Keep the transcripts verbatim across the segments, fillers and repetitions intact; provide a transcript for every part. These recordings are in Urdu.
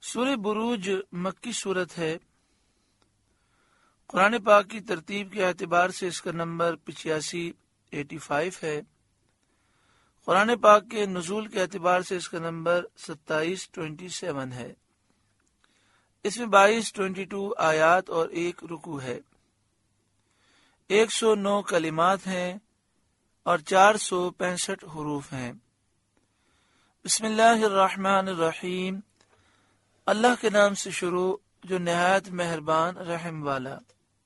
سورہ بروج مکی صورت ہے۔ قرآن پاک کی ترتیب کے اعتبار سے اس کا نمبر پچاسی ایٹی فائیو ہے۔ قرآن پاک کے نزول کے اعتبار سے اس کا نمبر ستائیس ٹوینٹی سیون ہے۔ اس میں بائیس ٹوینٹی ٹو آیات اور ایک رکوع ہے۔ ایک سو نو کلمات ہیں اور چار سو پینسٹھ حروف ہیں۔ بسم اللہ الرحمن الرحیم، اللہ کے نام سے شروع جو نہایت مہربان رحم والا۔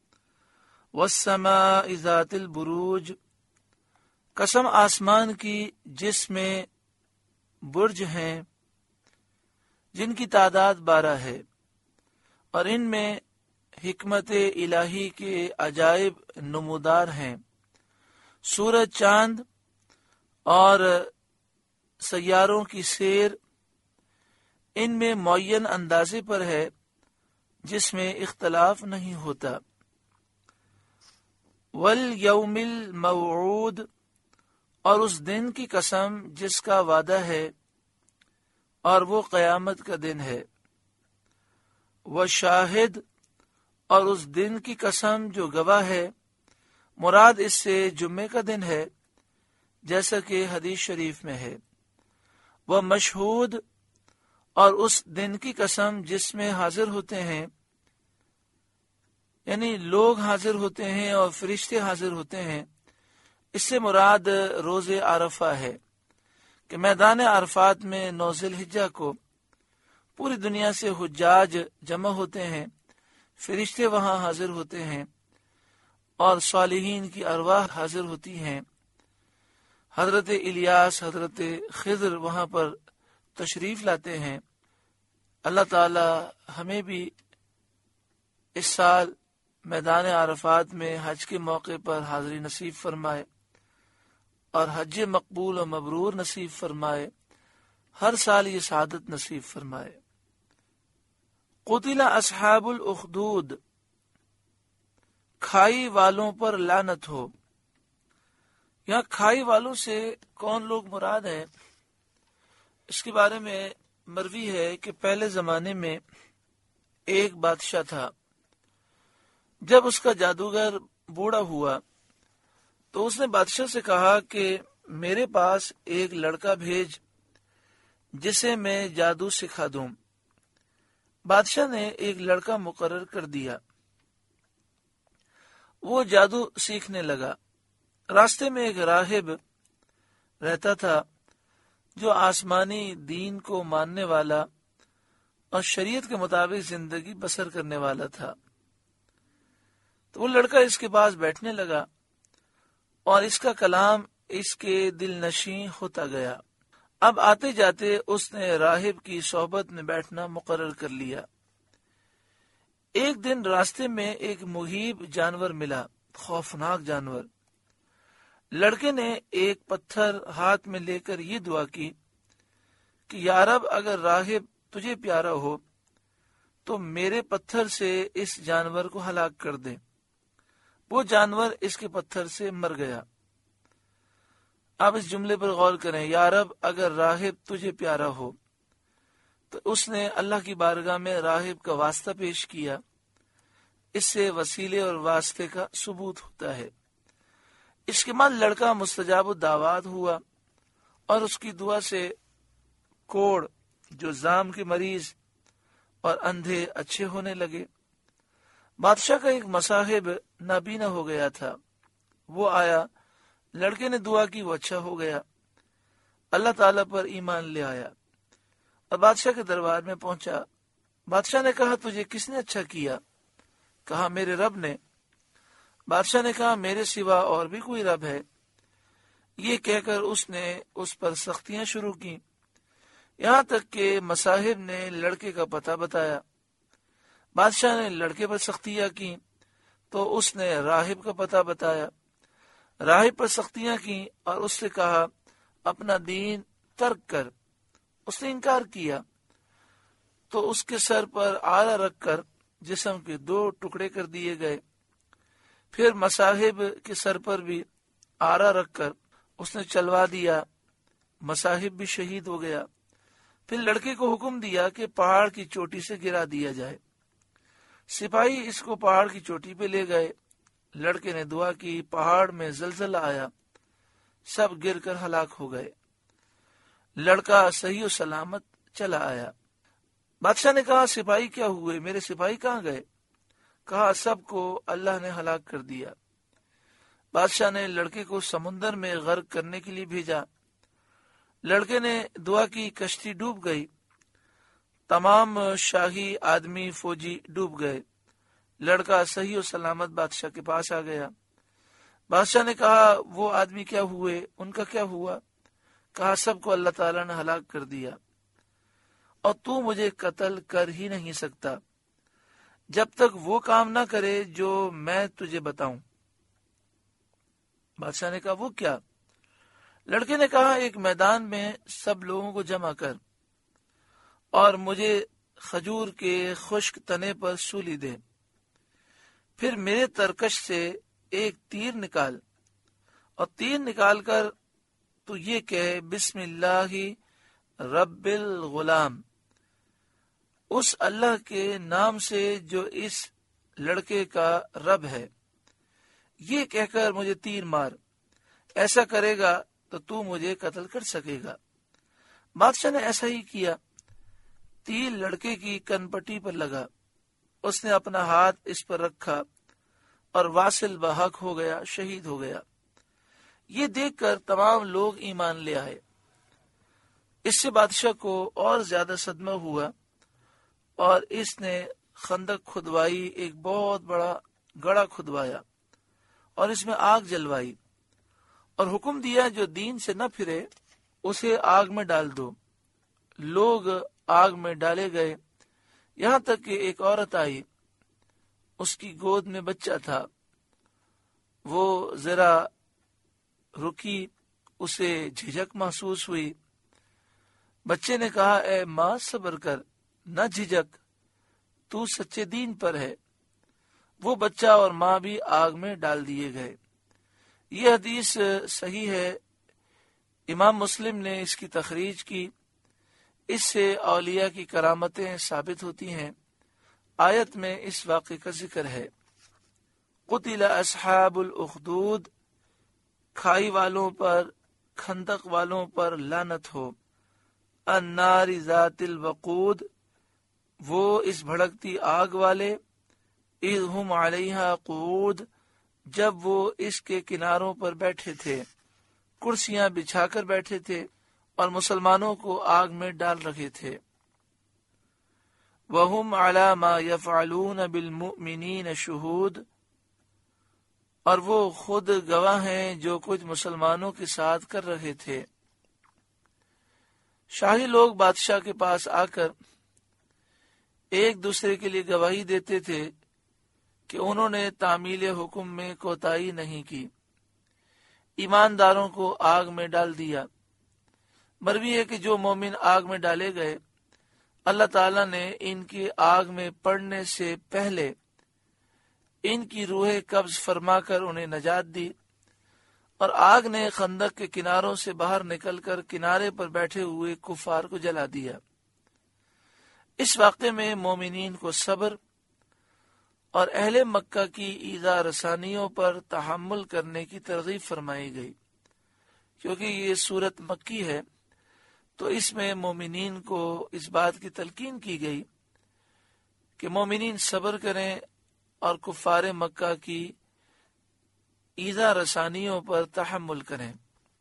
والسماء ذات البروج، قسم آسمان کی جس میں برج ہیں جن کی تعداد بارہ ہے، اور ان میں حکمت الہی کے عجائب نمودار ہیں۔ سورج، چاند اور سیاروں کی سیر ان میں معین اندازے پر ہے جس میں اختلاف نہیں ہوتا۔ والیوم الموعود، اور اس دن کی قسم جس کا وعدہ ہے اور وہ قیامت کا دن ہے۔ وشاہد، اور اس دن کی قسم جو گواہ ہے، مراد اس سے جمعے کا دن ہے جیسا کہ حدیث شریف میں ہے۔ وہ مشہود، اور اس دن کی قسم جس میں حاضر ہوتے ہیں، یعنی لوگ حاضر ہوتے ہیں اور فرشتے حاضر ہوتے ہیں۔ اس سے مراد روز عرفہ ہے کہ میدان عرفات میں نو ذی الحجہ کو پوری دنیا سے حجاج جمع ہوتے ہیں، فرشتے وہاں حاضر ہوتے ہیں اور صالحین کی ارواح حاضر ہوتی ہیں۔ حضرت الیاس، حضرت خضر وہاں پر تشریف لاتے ہیں۔ اللہ تعالی ہمیں بھی اس سال میدان عرفات میں حج کے موقع پر حاضری نصیب فرمائے اور حج مقبول و مبرور نصیب فرمائے، ہر سال یہ سعادت نصیب فرمائے۔ قتل اصحاب الاخدود، کھائی والوں پر لعنت ہو۔ یہاں کھائی والوں سے کون لوگ مراد ہیں؟ اس کے بارے میں مروی ہے کہ پہلے زمانے میں ایک بادشاہ تھا۔ جب اس کا جادوگر بوڑھا ہوا تو اس نے بادشاہ سے کہا کہ میرے پاس ایک لڑکا بھیج جسے میں جادو سکھا دوں۔ بادشاہ نے ایک لڑکا مقرر کر دیا۔ وہ جادو سیکھنے لگا۔ راستے میں ایک راہب رہتا تھا جو آسمانی دین کو ماننے والا اور شریعت کے مطابق زندگی بسر کرنے والا تھا۔ تو وہ لڑکا اس کے پاس بیٹھنے لگا اور اس کا کلام اس کے دل نشیں ہوتا گیا۔ اب آتے جاتے اس نے راہب کی صحبت میں بیٹھنا مقرر کر لیا۔ ایک دن راستے میں ایک مہیب جانور ملا، خوفناک جانور۔ لڑکے نے ایک پتھر ہاتھ میں لے کر یہ دعا کی کہ یا رب، اگر راہب تجھے پیارا ہو تو میرے پتھر سے اس جانور کو ہلاک کر دے۔ وہ جانور اس کے پتھر سے مر گیا۔ آپ اس جملے پر غور کریں، یا رب اگر راہب تجھے پیارا ہو، تو اس نے اللہ کی بارگاہ میں راہب کا واسطہ پیش کیا۔ اس سے وسیلے اور واسطے کا ثبوت ہوتا ہے۔ اس کے بعد لڑکا مستجاب الدعوات ہوا اور اس کی دعا سے کوڑ، جو زام کے مریض اور اندھے، اچھے ہونے لگے۔ بادشاہ کا ایک مصاحب نابینا ہو گیا تھا، وہ آیا، لڑکے نے دعا کی، وہ اچھا ہو گیا، اللہ تعالیٰ پر ایمان لے آیا اور بادشاہ کے دربار میں پہنچا۔ بادشاہ نے کہا تجھے کس نے اچھا کیا؟ کہا میرے رب نے۔ بادشاہ نے کہا میرے سوا اور بھی کوئی رب ہے؟ یہ کہہ کر اس نے اس پر سختیاں شروع کی، یہاں تک کہ مصاحب نے لڑکے کا پتہ بتایا۔ بادشاہ نے لڑکے پر سختیاں کی تو اس نے راہب کا پتہ بتایا۔ راہب پر سختیاں کی اور اس سے کہا اپنا دین ترک کر۔ اس نے انکار کیا تو اس کے سر پر آلہ رکھ کر جسم کے دو ٹکڑے کر دیے گئے۔ پھر مصاحب کے سر پر بھی آرا رکھ کر اس نے چلوا دیا، مصاحب بھی شہید ہو گیا۔ پھر لڑکے کو حکم دیا کہ پہاڑ کی چوٹی سے گرا دیا جائے۔ سپاہی اس کو پہاڑ کی چوٹی پہ لے گئے۔ لڑکے نے دعا کی، پہاڑ میں زلزلہ آیا، سب گر کر ہلاک ہو گئے۔ لڑکا صحیح و سلامت چلا آیا۔ بادشاہ نے کہا سپاہی کیا ہوئے، میرے سپاہی کہاں گئے؟ کہا سب کو اللہ نے ہلاک کر دیا۔ بادشاہ نے لڑکے کو سمندر میں غرق کرنے کے لیے بھیجا۔ لڑکے نے دعا کی، کشتی ڈوب گئی، تمام شاہی آدمی فوجی ڈوب گئے۔ لڑکا صحیح و سلامت بادشاہ کے پاس آ گیا۔ بادشاہ نے کہا وہ آدمی کیا ہوئے، ان کا کیا ہوا؟ کہا سب کو اللہ تعالیٰ نے ہلاک کر دیا، اور تو مجھے قتل کر ہی نہیں سکتا جب تک وہ کام نہ کرے جو میں تجھے بتاؤں۔ بادشاہ نے کہا وہ کیا؟ لڑکے نے کہا ایک میدان میں سب لوگوں کو جمع کر اور مجھے کھجور کے خشک تنے پر سولی دے، پھر میرے ترکش سے ایک تیر نکال، اور تیر نکال کر تو یہ کہے بسم اللہ رب الغلام، اس اللہ کے نام سے جو اس لڑکے کا رب ہے، یہ کہہ کر مجھے تیر مار، ایسا کرے گا تو تو مجھے قتل کر سکے گا۔ بادشاہ نے ایسا ہی کیا۔ تیر لڑکے کی کن پٹی پر لگا، اس نے اپنا ہاتھ اس پر رکھا اور واصل بحق ہو گیا، شہید ہو گیا۔ یہ دیکھ کر تمام لوگ ایمان لے آئے۔ اس سے بادشاہ کو اور زیادہ صدمہ ہوا، اور اس نے خندق کھدوائی، ایک بہت بڑا گڑھا کھدوایا اور اس میں آگ جلوائی، اور حکم دیا جو دین سے نہ پھرے اسے آگ میں ڈال دو۔ لوگ آگ میں ڈالے گئے، یہاں تک کہ ایک عورت آئی، اس کی گود میں بچہ تھا، وہ ذرا رکی، اسے جھجک محسوس ہوئی۔ بچے نے کہا اے ماں صبر کر، نہ جھجک، تو سچے دین پر ہے۔ وہ بچہ اور ماں بھی آگ میں ڈال دیے گئے۔ یہ حدیث صحیح ہے، امام مسلم نے اس کی تخریج کی۔ اس سے اولیاء کی کرامتیں ثابت ہوتی ہیں۔ آیت میں اس واقعے کا ذکر ہے، قتل اصحاب الاخدود، کھائی والوں پر، خندق والوں پر لعنت ہو، النار ذات الوقود، وہ اس بھڑکتی آگ والے، اذ ہم علیہا قعود، جب وہ اس کے کناروں پر بیٹھے تھے، کرسیاں بچھا کر بیٹھے تھے اور مسلمانوں کو آگ میں ڈال رکھے تھے۔ وَهُمْ عَلَى مَا يَفْعَلُونَ بِالْمُؤْمِنِينَ شُهُودٌ، اور وہ خود گواہ ہیں جو کچھ مسلمانوں کے ساتھ کر رہے تھے۔ شاہی لوگ بادشاہ کے پاس آ کر ایک دوسرے کے لیے گواہی دیتے تھے کہ انہوں نے تعمیل حکم میں کوتاہی نہیں کی، ایمانداروں کو آگ میں ڈال دیا۔ مروی ہے کہ جو مومن آگ میں ڈالے گئے، اللہ تعالیٰ نے ان کی آگ میں پڑنے سے پہلے ان کی روحیں قبض فرما کر انہیں نجات دی، اور آگ نے خندق کے کناروں سے باہر نکل کر کنارے پر بیٹھے ہوئے کفار کو جلا دیا۔ اس واقعے میں مومنین کو صبر اور اہل مکہ کی ایذا رسانیوں پر تحمل کرنے کی ترغیب فرمائی گئی۔ کیونکہ یہ سورت مکی ہے تو اس میں مومنین کو اس بات کی تلقین کی گئی کہ مومنین صبر کریں اور کفار مکہ کی ایذا رسانیوں پر تحمل کریں۔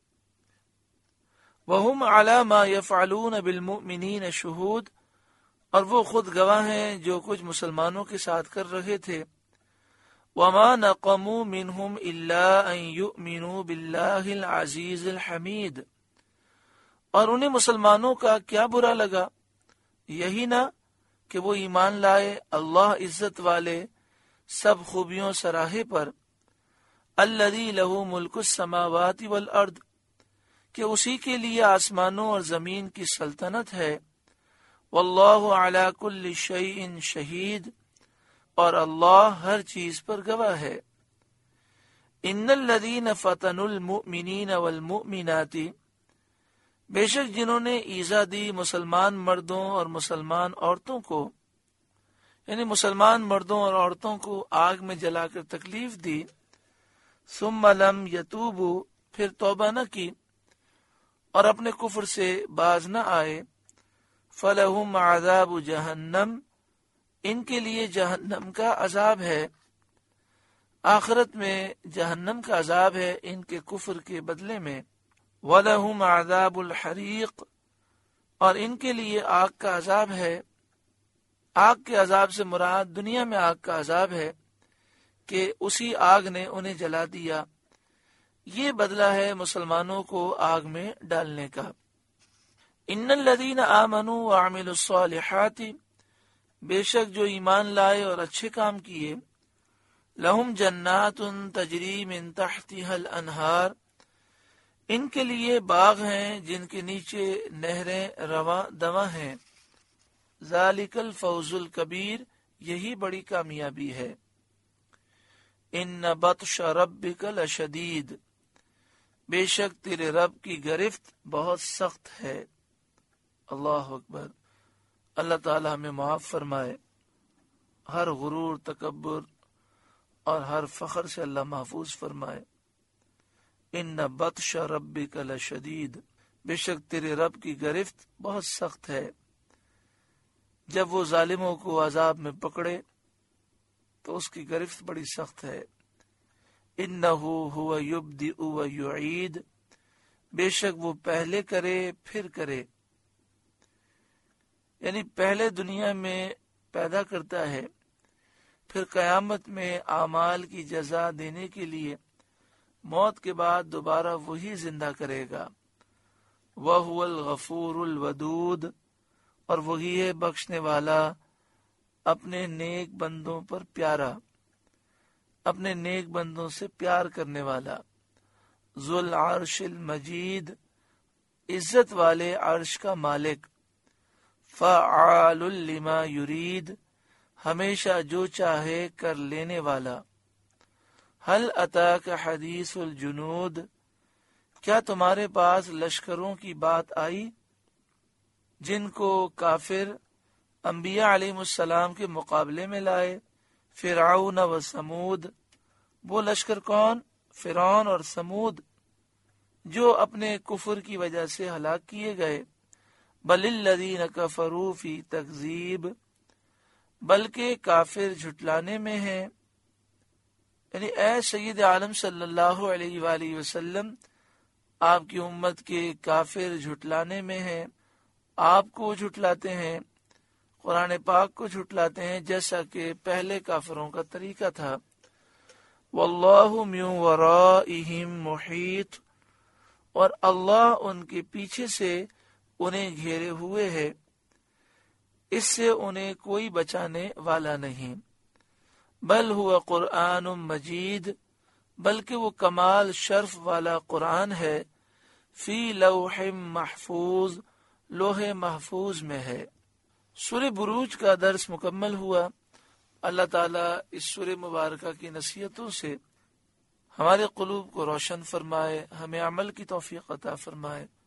وَهُمْ عَلَى مَا يَفْعَلُونَ بِالْمُؤْمِنِينَ شُهُودٌ، اور وہ خود گواہ ہیں جو کچھ مسلمانوں کے ساتھ کر رہے تھے۔ وَمَا نَقَمُوا مِنْهُمْ إِلَّا أَن يُؤْمِنُوا بِاللَّهِ الْعَزِيزِ الْحَمِيدِ، اور انہیں مسلمانوں کا کیا برا لگا، یہی نہ کہ وہ ایمان لائے اللہ عزت والے سب خوبیوں سراہے پر، الذی لہ ملک السماوات والارض، کہ اسی کے لیے آسمانوں اور زمین کی سلطنت ہے، واللہ علی کل شیء شہید، اور اللہ ہر چیز پر گواہ ہے۔ ان الذین فتنوا المؤمنین والمؤمنات، بے شک جنہوں نے ایذا دی مسلمان مردوں اور مسلمان عورتوں کو، یعنی مسلمان مردوں اور عورتوں کو آگ میں جلا کر تکلیف دی، ثم لم یتوبوا، پھر توبہ نہ کی اور اپنے کفر سے باز نہ آئے، فلہم عذاب جہنم، ان کے لیے جہنم کا عذاب ہے، آخرت میں جہنم کا عذاب ہے ان کے کفر کے بدلے میں، وَلَهُمْ عَذَابُ الْحَرِيقِ، اور ان کے لیے آگ کا عذاب ہے۔ آگ کے عذاب سے مراد دنیا میں آگ کا عذاب ہے کہ اسی آگ نے انہیں جلا دیا، یہ بدلہ ہے مسلمانوں کو آگ میں ڈالنے کا۔ ان الذین آمنوا وعملوا الصالحات، بے شک جو ایمان لائے اور اچھے کام کیے، لہم جنات تجری من تحتها الانہار، ان کے لیے باغ ہیں جن کے نیچے نہریں رواں دواں ہیں، ذالک الفوز الکبیر، یہی بڑی کامیابی ہے۔ ان بطش ربک لشدید، بے شک تیرے رب کی گرفت بہت سخت ہے۔ اللہ اکبر۔ اللہ تعالی ہمیں معاف فرمائے، ہر غرور، تکبر اور ہر فخر سے اللہ محفوظ فرمائے۔ ان بطش ربک لشدید، بے شک تیرے رب کی گرفت بہت سخت ہے۔ جب وہ ظالموں کو عذاب میں پکڑے تو اس کی گرفت بڑی سخت ہے۔ انہ هو یبدئ و یعید، بے شک وہ پہلے کرے پھر کرے، یعنی پہلے دنیا میں پیدا کرتا ہے، پھر قیامت میں اعمال کی جزا دینے کے لیے موت کے بعد دوبارہ وہی زندہ کرے گا۔ وَهُوَ الْغَفُورُ الْوَدُودُ، اور وہی ہے بخشنے والا، اپنے نیک بندوں پر پیارا، اپنے نیک بندوں سے پیار کرنے والا۔ ذو العرش المجید، عزت والے عرش کا مالک۔ فعال لما یرید، ہمیشہ جو چاہے کر لینے والا۔ هل اتاک حدیث الجنود، کیا تمہارے پاس لشکروں کی بات آئی جن کو کافر انبیاء علیہ السلام کے مقابلے میں لائے؟ فرعون و سمود، وہ لشکر کون؟ فرعون اور سمود، جو اپنے کفر کی وجہ سے ہلاک کیے گئے۔ بل الذین کفروا فی تکذیب، بلکہ کافر جھٹلانے میں ہیں، یعنی اے سید عالم صلی اللہ علیہ وآلہ وسلم، آپ کی امت کے کافر جھٹلانے میں ہیں، آپ کو جھٹلاتے ہیں، قرآن پاک کو جھٹلاتے ہیں، جیسا کہ پہلے کافروں کا طریقہ تھا۔ واللہ من ورائہم محیط، اور اللہ ان کے پیچھے سے انہیں گھیرے ہوئے ہے، اس سے انہیں کوئی بچانے والا نہیں۔ بل ہوا قرآن مجید، بلکہ وہ کمال شرف والا قرآن ہے، فی لوح محفوظ، لوح محفوظ میں ہے۔ سورہ بروج کا درس مکمل ہوا۔ اللہ تعالیٰ اس سورہ مبارکہ کی نصیحتوں سے ہمارے قلوب کو روشن فرمائے، ہمیں عمل کی توفیق عطا فرمائے۔